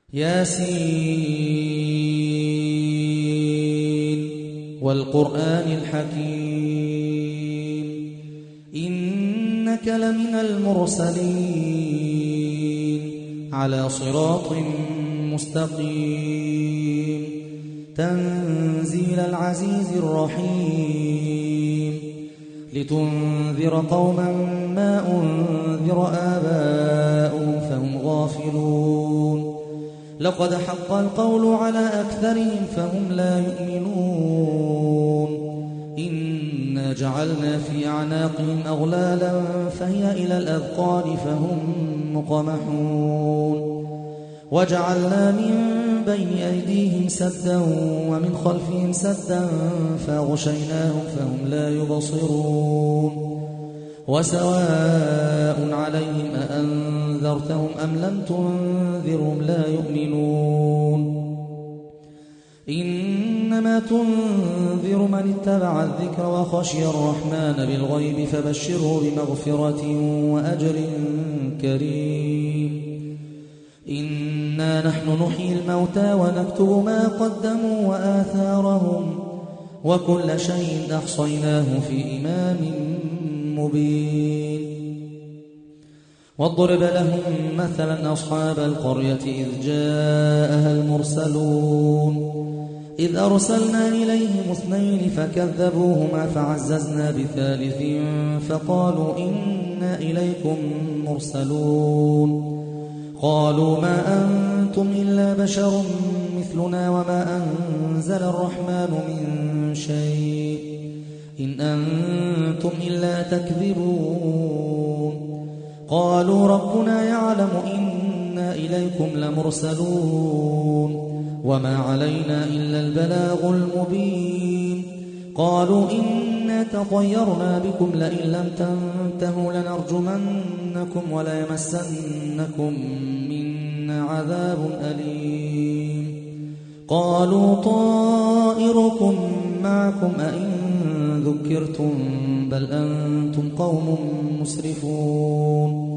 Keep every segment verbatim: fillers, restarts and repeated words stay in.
ياسين والقرآن الحكيم إنك لمن المرسلين على صراط مستقيم تنزيل العزيز الرحيم لتنذر قوما ما أنذر آباؤهم فهم غافلون لقد حق القول على أكثرهم فهم لا يؤمنون إنا جعلنا في أعناقهم أغلالا فهي إلى الأذقان فهم مقمحون وجعلنا من بين أيديهم سدا ومن خلفهم سدا فأغشيناهم فهم لا يبصرون وسواء عليهم أأنذرتهم أم لم تنذرهم لا يؤمنون إنما تنذر من اتبع الذكر وخشي الرحمن بالغيب فبشره بمغفرة وأجر كريم إنا نحن نحيي الموتى ونكتب ما قدموا وآثارهم وكل شيء أحصيناه في إمام مبين واضرب لهم مثلا أصحاب القرية إذ جاءها المرسلون إذ أرسلنا إليهم اثنين فكذبوهما فعززنا بثالث فقالوا إنا إليكم مرسلون قالوا ما أنتم إلا بشر مثلنا وما أنزل الرحمن من شيء إن أنتم إلا تكذبون قالوا ربنا يعلم إنا إليكم لمرسلون وما علينا إلا البلاغ المبين قالوا إنا تطيرنا بكم لئن لم تنتهوا لنرجمنكم وليمسنكم منا عذاب أليم قالوا طائركم معكم أئن ذكرتم بل أنتم قوم مسرفون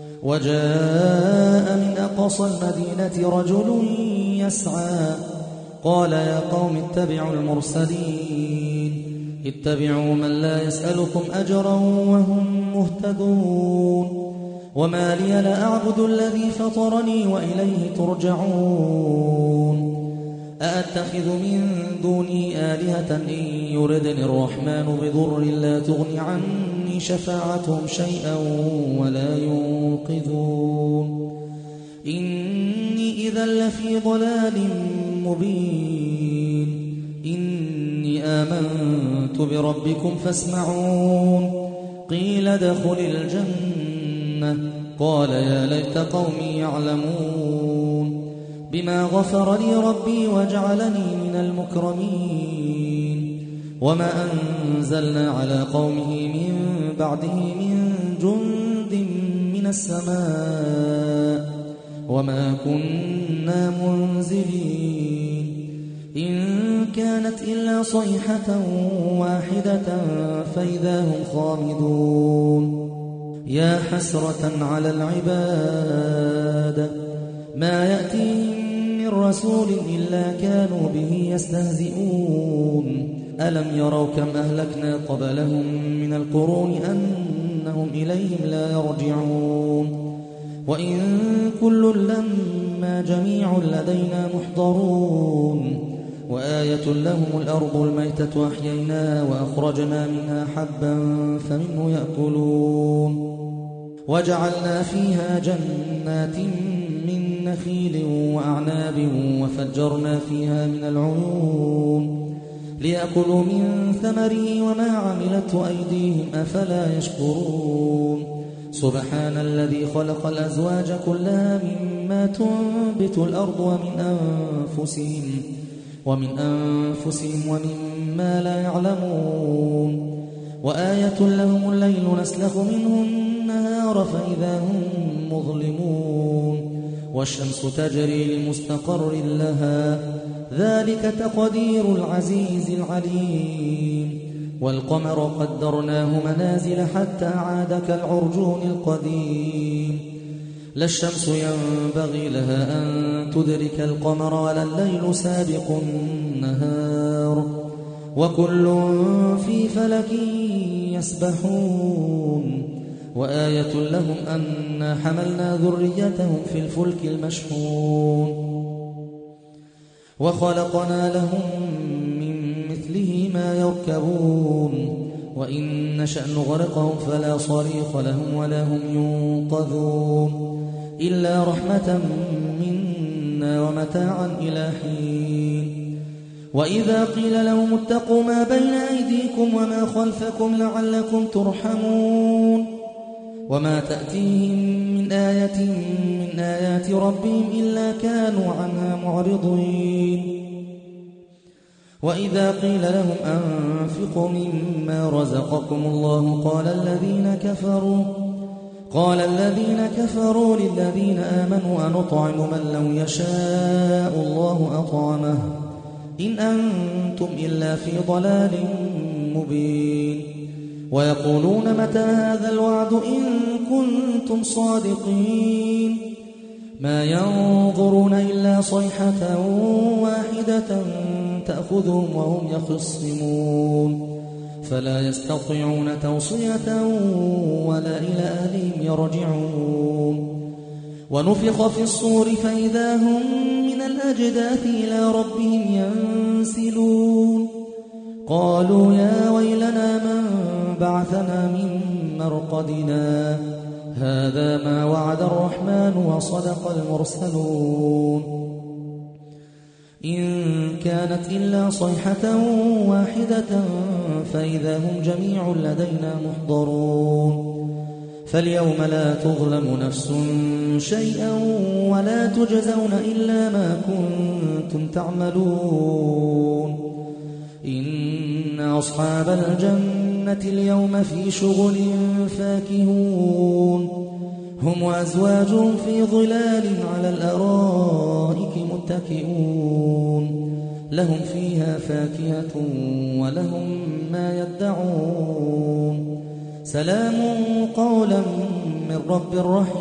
وجاء من أقصى المدينة رجل يسعى قال يا قوم اتبعوا المرسلين اتبعوا من لا يسألكم أجرا وهم مهتدون وما لي لا أعبد الذي فطرني وإليه ترجعون أأتخذ من دونه آلهة إن يردني الرحمن بضر لا تغني عني شفاعتهم شيئا ولا ينقذون إني إذا لفي ضلال مبين إني آمنت بربكم فاسمعون قيل ادخل الجنة قال يا ليت قومي يعلمون بما غفر لي ربي وجعلني من المكرمين وما أنزلنا على قومه من بعده من جند من السماء وما كنا منزلين إن كانت إلا صيحة واحدة فإذا هم خامدون يا حسرة على العباد ما يأتيهم من رسول إلا كانوا به يستهزئون ألم يروا كم أهلكنا قبلهم من القرون أنهم إليهم لا يرجعون وإن كل لما جميع لدينا محضرون وآية لهم الأرض الميتة أحييناها وأخرجنا منها حبا فمنه يأكلون وجعلنا فيها جنات من نخيل وأعناب وفجرنا فيها من العيون ليأكلوا من ثمره وما عملته أيديهم أفلا يشكرون سبحان الذي خلق الأزواج كلها مما تنبت الأرض ومن أنفسهم ومن أنفسهم ومما لا يعلمون وآية لهم الليل نسلخ منه النهار فإذا هم مظلمون والشمس تجري لمستقر لها ذلك تقدير العزيز العليم والقمر قدرناه منازل حتى عاد كالعرجون القديم لا الشمس ينبغي لها أن تدرك القمر ولا الليل سابق النهار وكل في فلك يسبحون وآية لهم أنا حملنا ذريتهم في الفلك المشحون وخلقنا لهم من مثله ما يركبون وإن نشأ نغرقهم فلا صريخ لهم ولا هم ينقذون إلا رحمة منا ومتاعا إلى حين وإذا قيل لهم اتقوا ما بين أيديكم وما خلفكم لعلكم ترحمون وما تأتيهم من آية من آيات ربهم إلا كانوا عنها معرضين وإذا قيل لهم أنفقوا مما رزقكم الله قال الذين كفروا قال الذين كفروا للذين آمنوا أنطعم من لو يشاء الله أطعمه إن أنتم إلا في ضلال مبين ويقولون متى هذا الوعد إن كنتم صادقين ما ينظرون إلا صيحة واحدة تأخذهم وهم يخصمون فلا يستطيعون توصية ولا إلى أهلهم يرجعون ونفخ في الصور فإذا هم من الأجداث إلى ربهم ينسلون قالوا يا ويلنا من بعثنا من مرقدنا هذا ما وعد الرحمن وصدق المرسلون إن كانت إلا صيحة واحدة فإذا هم جميع لدينا محضرون فاليوم لا تظلم نفس شيئا ولا تجزون إلا ما كنتم تعملون إن أصحاب الجنة اليوم في شغل فاكهون هم وأزواجهم في ظلال على الأرائك متكئون لهم فيها فاكهة ولهم ما يدعون سلام قولا من رب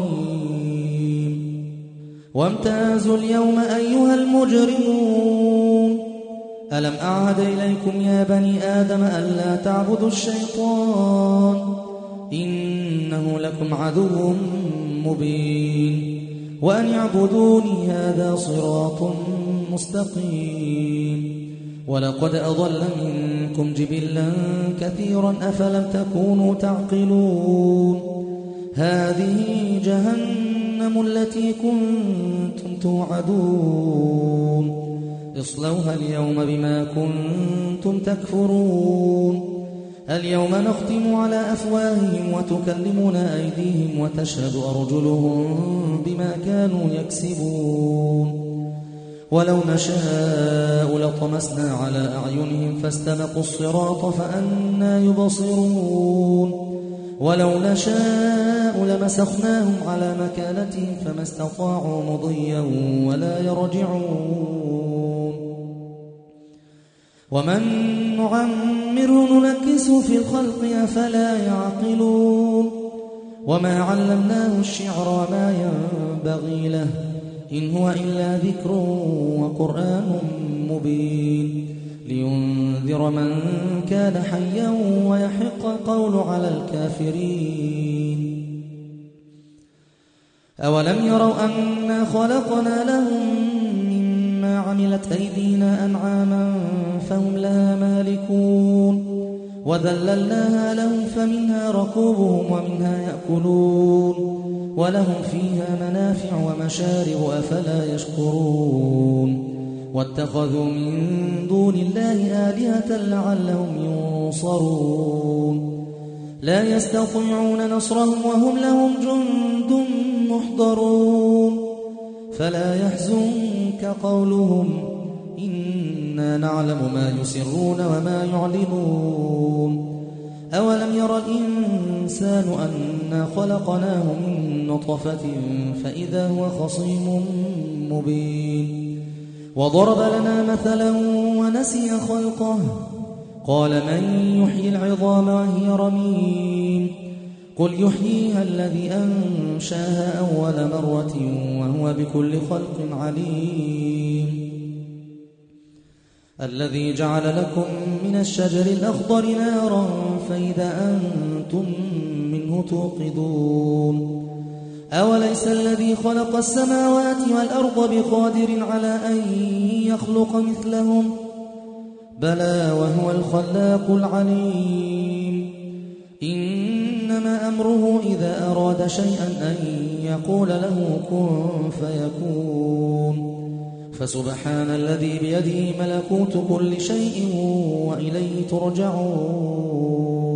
رحيم وامتازوا اليوم أيها المجرمون ألم أعهد إليكم يا بني آدم ألا تعبدوا الشيطان إنه لكم عدو مبين وأن يعبدوني هذا صراط مستقيم ولقد أضل منكم جبلا كثيرا أفلم تكونوا تعقلون هذه جهنم التي كنتم توعدون اصلوها اليوم بما كنتم تكفرون اليوم نختم على أفواههم وتكلمنا أيديهم وتشهد أرجلهم بما كانوا يكسبون ولو نشاء لطمسنا على أعينهم فاستبقوا الصراط فأنى يبصرون ولو نشاء لمسخناهم على مكانتهم فما استطاعوا مضيا ولا يرجعون ومن نعمره ننكسه في الخلق أفلا يعقلون وما علمناه الشعر وما ينبغي له إن هو إلا ذكر وقرآن مبين لينذر من كان حيا ويحق القول على الكافرين أولم يروا أنا خلقنا لهم مما عملت أيدينا أنعاما فهم لها مالكون وذللناها لهم فمنها ركوبهم ومنها يأكلون ولهم فيها منافع ومشارب أفلا يشكرون واتخذوا من دون الله آلهة لعلهم ينصرون لا يستطيعون نصرهم وهم لهم جند محضرون فلا يحزنك قولهم إنا نعلم ما يسرون وما يعلنون أولم ير الإنسان أنا خلقناه من نطفة فإذا هو خصيم مبين وضرب لنا مثلا ونسي خلقه قال من يحيي العظام وهي رميم قل يحييها الذي أنشاها أول مرة وهو بكل خلق عليم الذي جعل لكم من الشجر الأخضر نارا فإذا أنتم منه توقدون أوليس الذي خلق السماوات والأرض بقادر على أن يخلق مثلهم بلى وهو الخلاق العليم إنما أمره إذا أراد شيئا أن يقول له كن فيكون فسبحان الذي بيده ملكوت كل شيء وإليه ترجعون